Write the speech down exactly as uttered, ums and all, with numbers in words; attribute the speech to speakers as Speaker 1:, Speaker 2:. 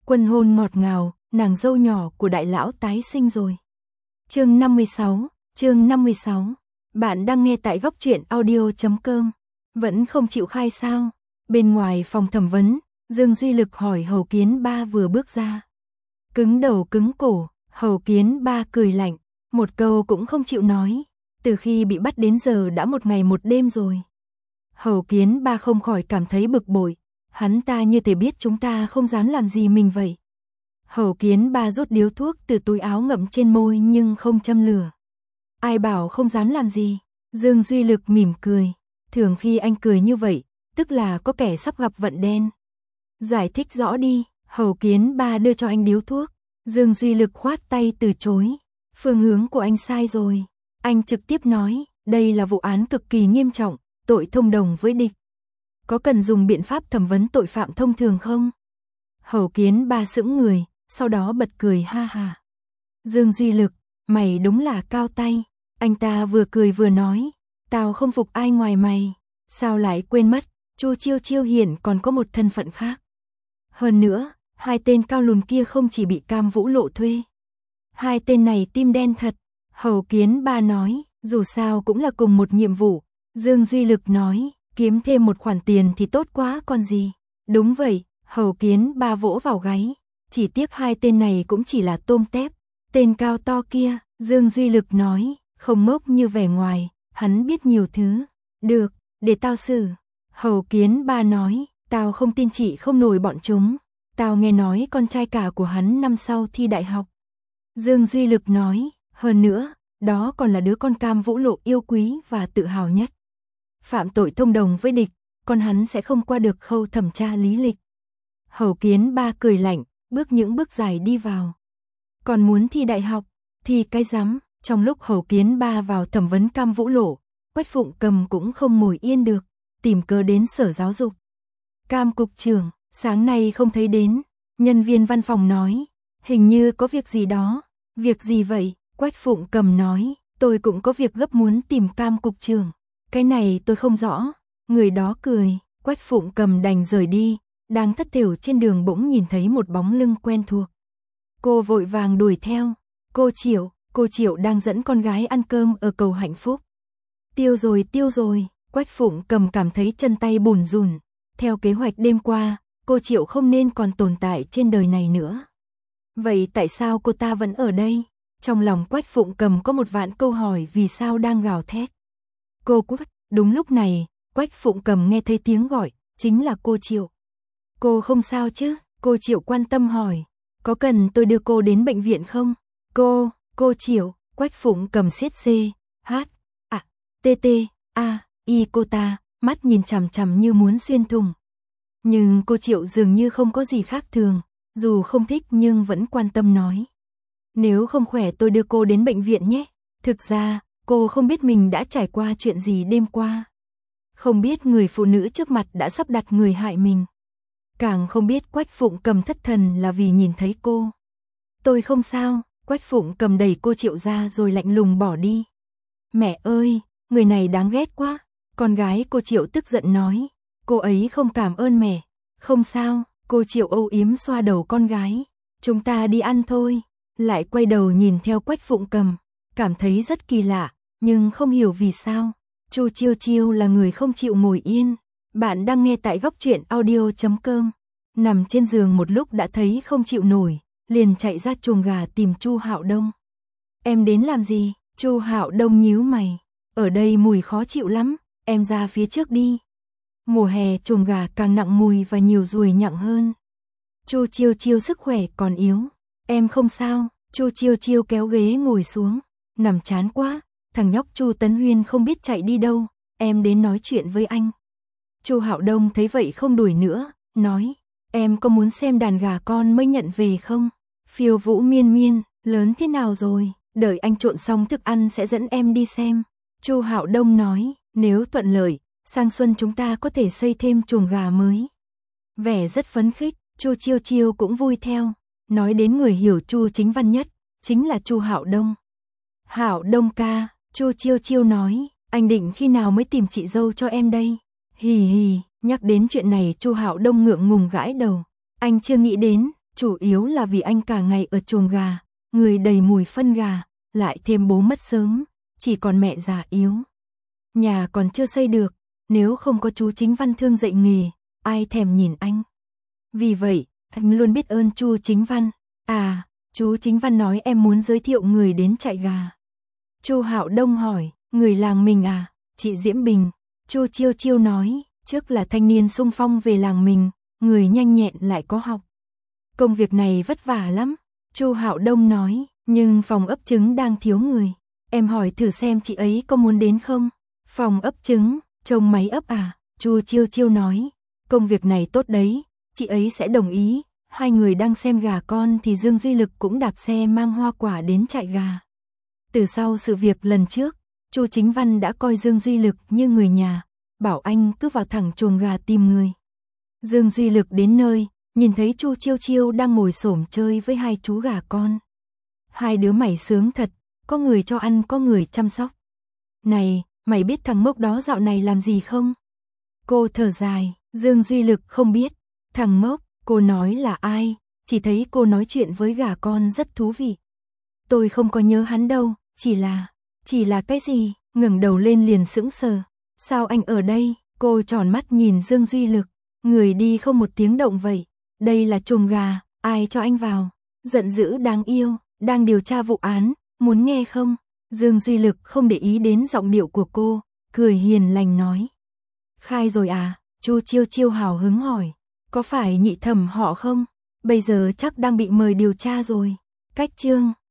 Speaker 1: Quân hôn ngọt ngào, nàng dâu nhỏ của đại lão tái sinh rồi. Chương năm mươi sáu, chương năm mươi sáu. Bạn đang nghe tại góc truyện audio chấm com. Vẫn không chịu khai sao? Bên ngoài phòng thẩm vấn, Dương Duy Lực hỏi Hầu Kiến Ba vừa bước ra. Cứng đầu cứng cổ, Hầu Kiến Ba cười lạnh, một câu cũng không chịu nói. Từ khi bị bắt đến giờ đã một ngày một đêm rồi. Hầu Kiến Ba không khỏi cảm thấy bực bội. Hắn ta như thể biết chúng ta không dám làm gì mình vậy. Hầu Kiến Ba rút điếu thuốc từ túi áo ngậm trên môi nhưng không châm lửa. Ai bảo không dám làm gì? Dương Duy Lực mỉm cười. Thường khi anh cười như vậy, tức là có kẻ sắp gặp vận đen. Giải thích rõ đi. Hầu Kiến Ba đưa cho anh điếu thuốc. Dương Duy Lực khoát tay từ chối. Phương hướng của anh sai rồi. Anh trực tiếp nói, đây là vụ án cực kỳ nghiêm trọng, tội thông đồng với địch. Có cần dùng biện pháp thẩm vấn tội phạm thông thường không? Hầu Kiến Ba sững người, sau đó bật cười ha ha. Dương Duy Lực, mày đúng là cao tay. Anh ta vừa cười vừa nói, tao không phục ai ngoài mày. Sao lại quên mất, Chu Chiêu Chiêu hiện còn có một thân phận khác. Hơn nữa, hai tên cao lùn kia không chỉ bị Cam Vũ Lộ thuê. Hai tên này tim đen thật. Hầu Kiến Ba nói, dù sao cũng là cùng một nhiệm vụ. Dương Duy Lực nói, kiếm thêm một khoản tiền thì tốt quá còn gì. Đúng vậy, Hầu Kiến Ba vỗ vào gáy. Chỉ tiếc hai tên này cũng chỉ là tôm tép. Tên cao to kia, Dương Duy Lực nói, không ngốc như vẻ ngoài, hắn biết nhiều thứ. Được, để tao xử. Hầu Kiến Ba nói, tao không tin chị không nổi bọn chúng. Tao nghe nói con trai cả của hắn năm sau thi đại học. Dương Duy Lực nói, hơn nữa, đó còn là đứa con Cam Vũ Lộ yêu quý và tự hào nhất. Phạm tội thông đồng với địch, con hắn sẽ không qua được khâu thẩm tra lý lịch. Hầu Kiến Ba cười lạnh, bước những bước dài đi vào. Còn muốn thi đại học, thì cái rắm. Trong lúc Hầu Kiến Ba vào thẩm vấn Cam Vũ Lộ, Quách Phụng Cầm cũng không ngồi yên được, tìm cớ đến sở giáo dục. Cam cục trưởng, sáng nay không thấy đến. Nhân viên văn phòng nói, hình như có việc gì đó. Việc gì vậy? Quách Phụng Cầm nói, tôi cũng có việc gấp muốn tìm Cam cục trưởng. Cái này tôi không rõ. Người đó cười, Quách Phụng Cầm đành rời đi. Đang thất thểu trên đường bỗng nhìn thấy một bóng lưng quen thuộc. Cô vội vàng đuổi theo. Cô Triệu, cô Triệu đang dẫn con gái ăn cơm ở cầu Hạnh Phúc. Tiêu rồi tiêu rồi, Quách Phụng Cầm cảm thấy chân tay bùn rùn. Theo kế hoạch đêm qua, cô Triệu không nên còn tồn tại trên đời này nữa. Vậy tại sao cô ta vẫn ở đây? Trong lòng Quách Phụng Cầm có một vạn câu hỏi vì sao đang gào thét. Cô Quách, đúng lúc này, Quách Phụng Cầm nghe thấy tiếng gọi, chính là cô Triệu. Cô không sao chứ? Cô Triệu quan tâm hỏi. Có cần tôi đưa cô đến bệnh viện không? Cô, cô Triệu, Quách Phụng Cầm siết C, H, A, T T, A, I cô ta, mắt nhìn chằm chằm như muốn xuyên thùng. Nhưng cô Triệu dường như không có gì khác thường, dù không thích nhưng vẫn quan tâm nói. Nếu không khỏe tôi đưa cô đến bệnh viện nhé. Thực ra, cô không biết mình đã trải qua chuyện gì đêm qua. Không biết người phụ nữ trước mặt đã sắp đặt người hại mình. Càng không biết Quách Phụng Cầm thất thần là vì nhìn thấy cô. Tôi không sao, Quách Phụng Cầm đẩy cô Triệu ra rồi lạnh lùng bỏ đi. Mẹ ơi, người này đáng ghét quá. Con gái cô Triệu tức giận nói. Cô ấy không cảm ơn mẹ. Không sao, cô Triệu âu yếm xoa đầu con gái. Chúng ta đi ăn thôi. Lại quay đầu nhìn theo Quách Phụng Cầm. Cảm thấy rất kỳ lạ, nhưng không hiểu vì sao. Chu Chiêu Chiêu là người không chịu ngồi yên. Bạn đang nghe tại góc truyện audio chấm com. Nằm trên giường một lúc đã thấy không chịu nổi, liền chạy ra chuồng gà tìm Chu Hạo Đông. Em đến làm gì? Chu Hạo Đông nhíu mày. Ở đây mùi khó chịu lắm, em ra phía trước đi. Mùa hè chuồng gà càng nặng mùi và nhiều ruồi nhặng hơn. Chu Chiêu Chiêu sức khỏe còn yếu. Em không sao. Chu Chiêu Chiêu kéo ghế ngồi xuống. Nằm chán quá. Thằng nhóc Chu Tấn Huyên không biết chạy đi đâu. Em đến nói chuyện với anh. Chu Hạo Đông thấy vậy không đuổi nữa, nói, em có muốn xem đàn gà con mới nhận về không? Phiêu Vũ Miên Miên, lớn thế nào rồi? Đợi anh trộn xong thức ăn sẽ dẫn em đi xem. Chu Hạo Đông nói, nếu thuận lợi, sang xuân chúng ta có thể xây thêm chuồng gà mới. Vẻ rất phấn khích, Chu Chiêu Chiêu cũng vui theo. Nói đến người hiểu Chu Chính Văn nhất, chính là Chu Hạo Đông. Hạo Đông ca, Chu Chiêu Chiêu nói, anh định khi nào mới tìm chị dâu cho em đây? Hì hì, nhắc đến chuyện này Chu Hạo Đông ngượng ngùng gãi đầu. Anh chưa nghĩ đến, Chủ yếu là vì anh cả ngày ở chuồng gà, người đầy mùi phân gà, lại thêm bố mất sớm, chỉ còn mẹ già yếu. Nhà còn chưa xây được, nếu không có chú Chính Văn thương dạy nghề, ai thèm nhìn anh. Vì vậy, anh luôn biết ơn chú Chính Văn. À, chú Chính Văn nói em muốn giới thiệu người đến trại gà. Chu Hạo Đông hỏi, người làng mình à? Chị Diễm Bình. Chu Chiêu Chiêu nói, trước là thanh niên xung phong về làng mình, người nhanh nhẹn lại có học. Công việc này vất vả lắm. Chu Hạo Đông nói, nhưng phòng ấp trứng đang thiếu người. Em hỏi thử xem chị ấy có muốn đến không? Phòng ấp trứng, trông máy ấp à? Chu Chiêu Chiêu nói, công việc này tốt đấy, chị ấy sẽ đồng ý. Hai người đang xem gà con thì Dương Duy Lực cũng đạp xe mang hoa quả đến trại gà. Từ sau sự việc lần trước, Chu Chính Văn đã coi Dương Duy Lực như người nhà, bảo anh cứ vào thẳng chuồng gà tìm người. Dương Duy Lực đến nơi, nhìn thấy Chu Chiêu Chiêu đang ngồi xổm chơi với hai chú gà con. Hai đứa mày sướng thật, có người cho ăn có người chăm sóc. Này, mày biết thằng Mốc đó dạo này làm gì không? Cô thở dài, Dương Duy Lực không biết. Thằng Mốc, cô nói là ai? Chỉ thấy cô nói chuyện với gà con rất thú vị. Tôi không có nhớ hắn đâu, chỉ là... Chỉ là cái gì? Ngẩng đầu lên liền sững sờ. Sao anh ở đây? Cô tròn mắt nhìn Dương Duy Lực. Người đi không một tiếng động vậy. Đây là chuồng gà, ai cho anh vào? Giận dữ đáng yêu, đang điều tra vụ án, muốn nghe không? Dương Duy Lực không để ý đến giọng điệu của cô, cười hiền lành nói. Khai rồi à? Chu Chiêu Chiêu hào hứng hỏi. Có phải nhị thẩm họ không? Bây giờ chắc đang bị mời điều tra rồi. Cách chương